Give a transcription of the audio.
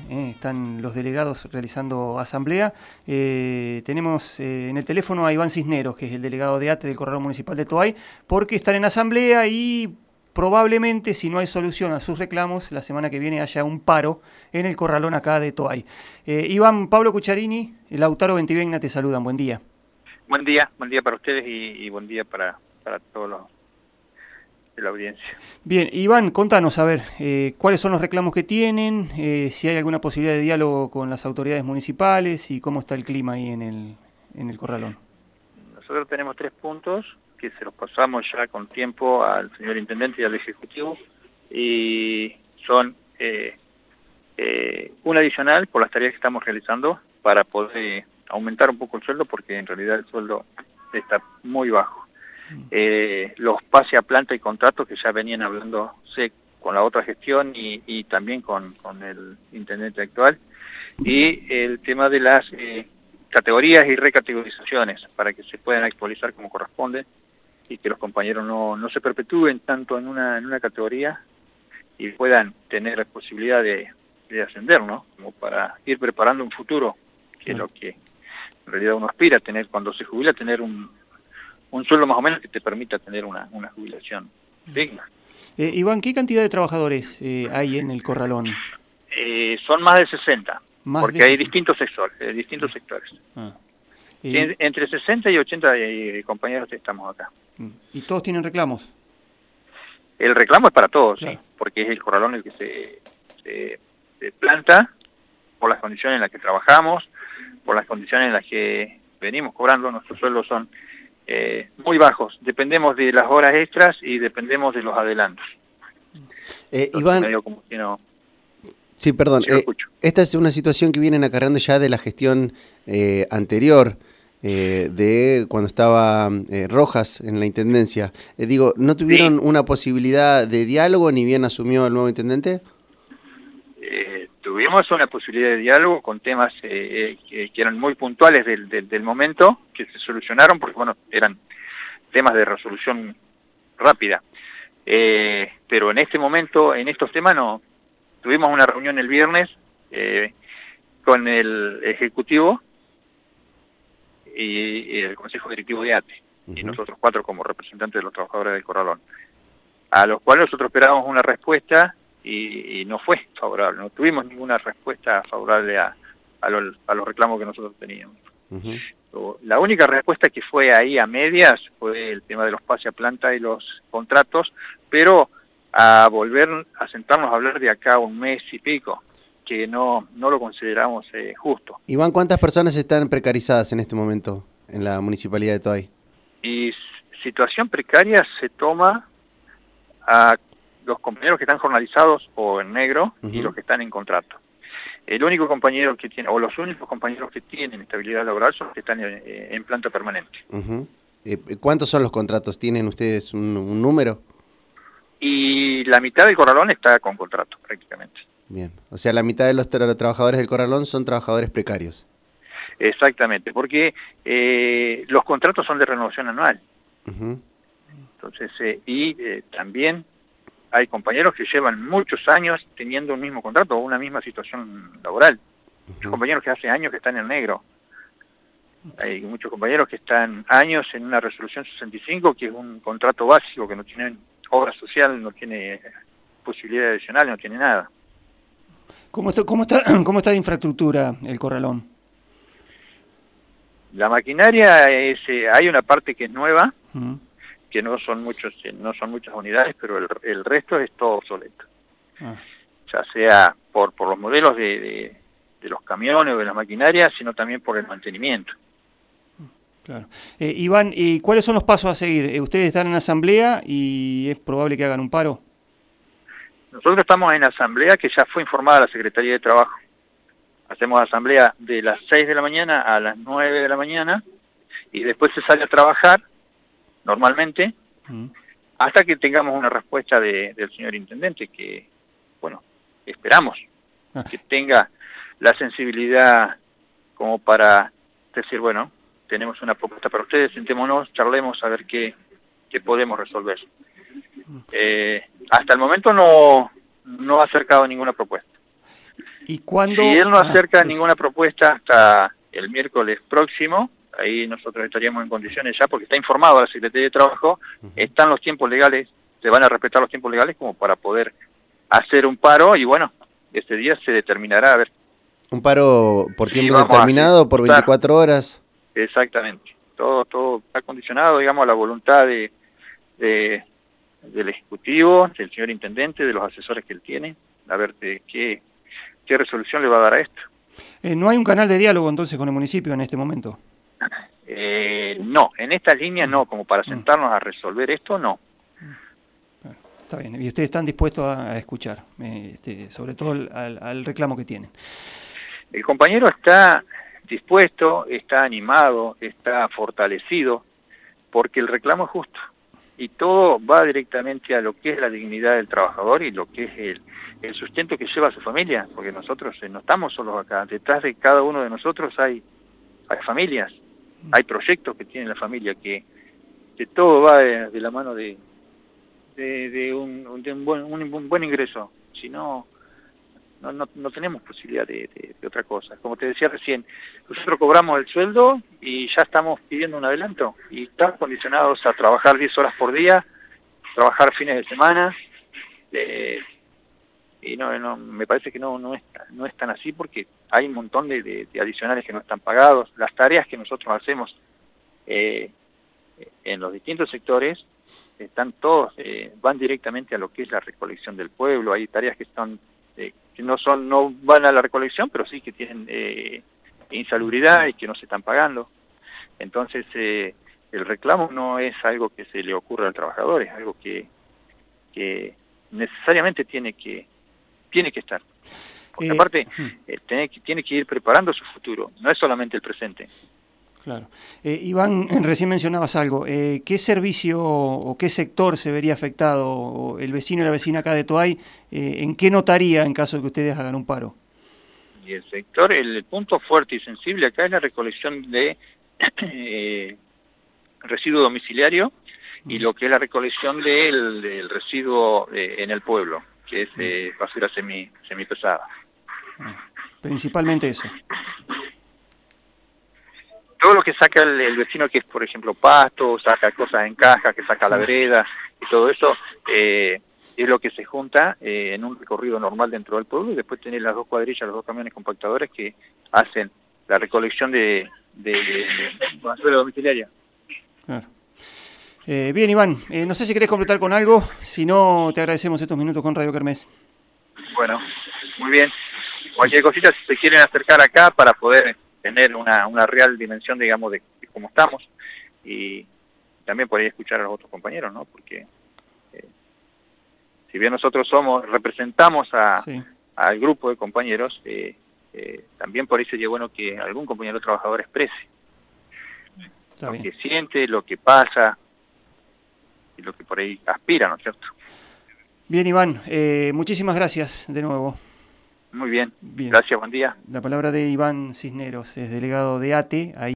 están los delegados realizando asamblea. Tenemos en el teléfono a Iván Cisneros, que es el delegado de ATE del Corralón Municipal de Toay, porque están en asamblea y probablemente, si no hay solución a sus reclamos, la semana que viene haya un paro en el Corralón acá de Toay. Iván, Pablo Cucharini, Lautaro Ventivegna te saludan, buen día. Buen día para ustedes y buen día para todos los de la audiencia. Bien, Iván, contanos, a ver, cuáles son los reclamos que tienen, si hay alguna posibilidad de diálogo con las autoridades municipales y cómo está el clima ahí en el Corralón. Nosotros tenemos 3 puntos que se los pasamos ya con tiempo al señor Intendente y al Ejecutivo, y son un adicional por las tareas que estamos realizando para poder aumentar un poco el sueldo, porque en realidad el sueldo está muy bajo. Los pase a planta y contratos que ya venían hablándose con la otra gestión y también con el intendente actual, y el tema de las categorías y recategorizaciones para que se puedan actualizar como corresponde y que los compañeros no se perpetúen tanto en una categoría y puedan tener la posibilidad de ascender, ¿no? Como para ir preparando un futuro, que es lo que en realidad uno aspira a tener cuando se jubila, tener un sueldo más o menos que te permita tener una jubilación digna. Iván, ¿qué cantidad de trabajadores hay en el Corralón? Son más de 60, porque hay 60. distintos sectores. Entre 60 y 80 compañeros que estamos acá. ¿Y todos tienen reclamos? El reclamo es para todos, claro. Sí, porque es el Corralón el que se planta por las condiciones en las que trabajamos, por las condiciones en las que venimos cobrando. Nuestros sueldos son muy bajos, dependemos de las horas extras y dependemos de los adelantos. Iván, como que no, sí, perdón, esta es una situación que vienen acarreando ya de la gestión anterior, de cuando estaba Rojas en la Intendencia. Digo, ¿no tuvieron una posibilidad de diálogo ni bien asumió el nuevo Intendente? Tuvimos una posibilidad de diálogo con temas que eran muy puntuales del momento, que se solucionaron porque, bueno, eran temas de resolución rápida. Pero en este momento, en estos temas no. Tuvimos una reunión el viernes con el Ejecutivo y el Consejo Directivo de ATE, y nosotros 4 como representantes de los trabajadores del Corralón, a los cuales nosotros esperábamos una respuesta y no fue favorable, no tuvimos ninguna respuesta favorable a los reclamos que nosotros teníamos. La única respuesta que fue ahí a medias fue el tema de los pase a planta y los contratos, pero a volver a sentarnos a hablar de acá un mes y pico, que no lo consideramos justo. Iván, ¿cuántas personas están precarizadas en este momento en la Municipalidad de Toay? Y situación precaria se toma a los compañeros que están jornalizados o en negro y los que están en contrato. El único compañero que tiene, o los únicos compañeros que tienen estabilidad laboral son los que están en planta permanente. ¿Cuántos son los contratos? ¿Tienen ustedes un número? Y la mitad del Corralón está con contrato, prácticamente. Bien, o sea, la mitad de los trabajadores del Corralón son trabajadores precarios. Exactamente, porque los contratos son de renovación anual. Entonces, también hay compañeros que llevan muchos años teniendo un mismo contrato o una misma situación laboral. Muchos compañeros que hace años que están en negro. Hay muchos compañeros que están años en una resolución 65, que es un contrato básico, que no tiene obra social, no tiene posibilidad adicional, no tiene nada. ¿Cómo está de infraestructura el Corralón? La maquinaria hay una parte que es nueva, que no son muchas unidades, pero el resto es todo obsoleto. Ya sea por los modelos de los camiones o de las maquinarias, sino también por el mantenimiento. Claro. Iván, ¿y cuáles son los pasos a seguir? Ustedes están en asamblea y es probable que hagan un paro. Nosotros estamos en asamblea que ya fue informada la Secretaría de Trabajo. Hacemos asamblea de las 6 de la mañana a las 9 de la mañana y después se sale a trabajar normalmente hasta que tengamos una respuesta del señor Intendente, que, bueno, esperamos que tenga la sensibilidad como para decir, bueno, tenemos una propuesta para ustedes, sentémonos, charlemos a ver qué podemos resolver. Hasta el momento no ha acercado ninguna propuesta. ¿Y cuándo? Si él no acerca ninguna propuesta hasta el miércoles próximo, ahí nosotros estaríamos en condiciones ya, porque está informado a la Secretaría de Trabajo, están los tiempos legales, se van a respetar los tiempos legales como para poder hacer un paro, y bueno, ese día se determinará a ver. ¿Un paro por tiempo determinado, por 24 horas? Exactamente. Todo está condicionado, digamos, a la voluntad del Ejecutivo, del señor Intendente, de los asesores que él tiene, a ver qué resolución le va a dar a esto. ¿No hay un canal de diálogo entonces con el municipio en este momento? No, en esta línea no, como para sentarnos a resolver esto, no. Está bien, y ustedes están dispuestos a escuchar, sobre todo al reclamo que tienen. El compañero está dispuesto, está animado, está fortalecido, porque el reclamo es justo. Y todo va directamente a lo que es la dignidad del trabajador y lo que es el sustento que lleva a su familia, porque nosotros no estamos solos acá. Detrás de cada uno de nosotros hay familias, hay proyectos que tiene la familia, que todo va de la mano de un buen ingreso. Si no tenemos posibilidad de otra cosa. Como te decía recién, nosotros cobramos el sueldo y ya estamos pidiendo un adelanto y estamos condicionados a trabajar 10 horas por día, trabajar fines de semana, y me parece que no es tan así, porque hay un montón de adicionales que no están pagados. Las tareas que nosotros hacemos en los distintos sectores están todos, van directamente a lo que es la recolección del pueblo. Hay tareas que están que no van a la recolección, pero sí que tienen insalubridad y que no se están pagando. Entonces el reclamo no es algo que se le ocurra al trabajador, es algo que necesariamente tiene que estar. Porque aparte tiene que ir preparando su futuro, no es solamente el presente. Claro. Iván, recién mencionabas algo. ¿Qué servicio o qué sector se vería afectado? El vecino y la vecina acá de Toay, ¿en qué notaría en caso de que ustedes hagan un paro? Y el sector, el punto fuerte y sensible acá es la recolección de residuo domiciliario y lo que es la recolección del residuo en el pueblo, que es basura semipesada. Principalmente eso. Todo lo que saca el vecino, que es, por ejemplo, pasto, saca cosas en caja, que saca la vereda, y todo eso es lo que se junta en un recorrido normal dentro del pueblo, y después tenés las dos cuadrillas, los dos camiones compactadores que hacen la recolección de basura domiciliaria. Claro. Bien, Iván, no sé si querés completar con algo, si no, te agradecemos estos minutos con Radio Kermés. Bueno, muy bien. Cualquier cosita, si se quieren acercar acá para poder tener una real dimensión, digamos, de cómo estamos, y también por ahí escuchar a los otros compañeros, ¿no? Porque si bien nosotros representamos al grupo de compañeros, también por ahí sería bueno que algún compañero trabajador exprese lo que siente, lo que pasa y lo que por ahí aspira, ¿no es cierto? Bien, Iván, muchísimas gracias de nuevo. Muy bien, gracias, buen día. La palabra de Iván Cisneros, es delegado de ATE. Ahí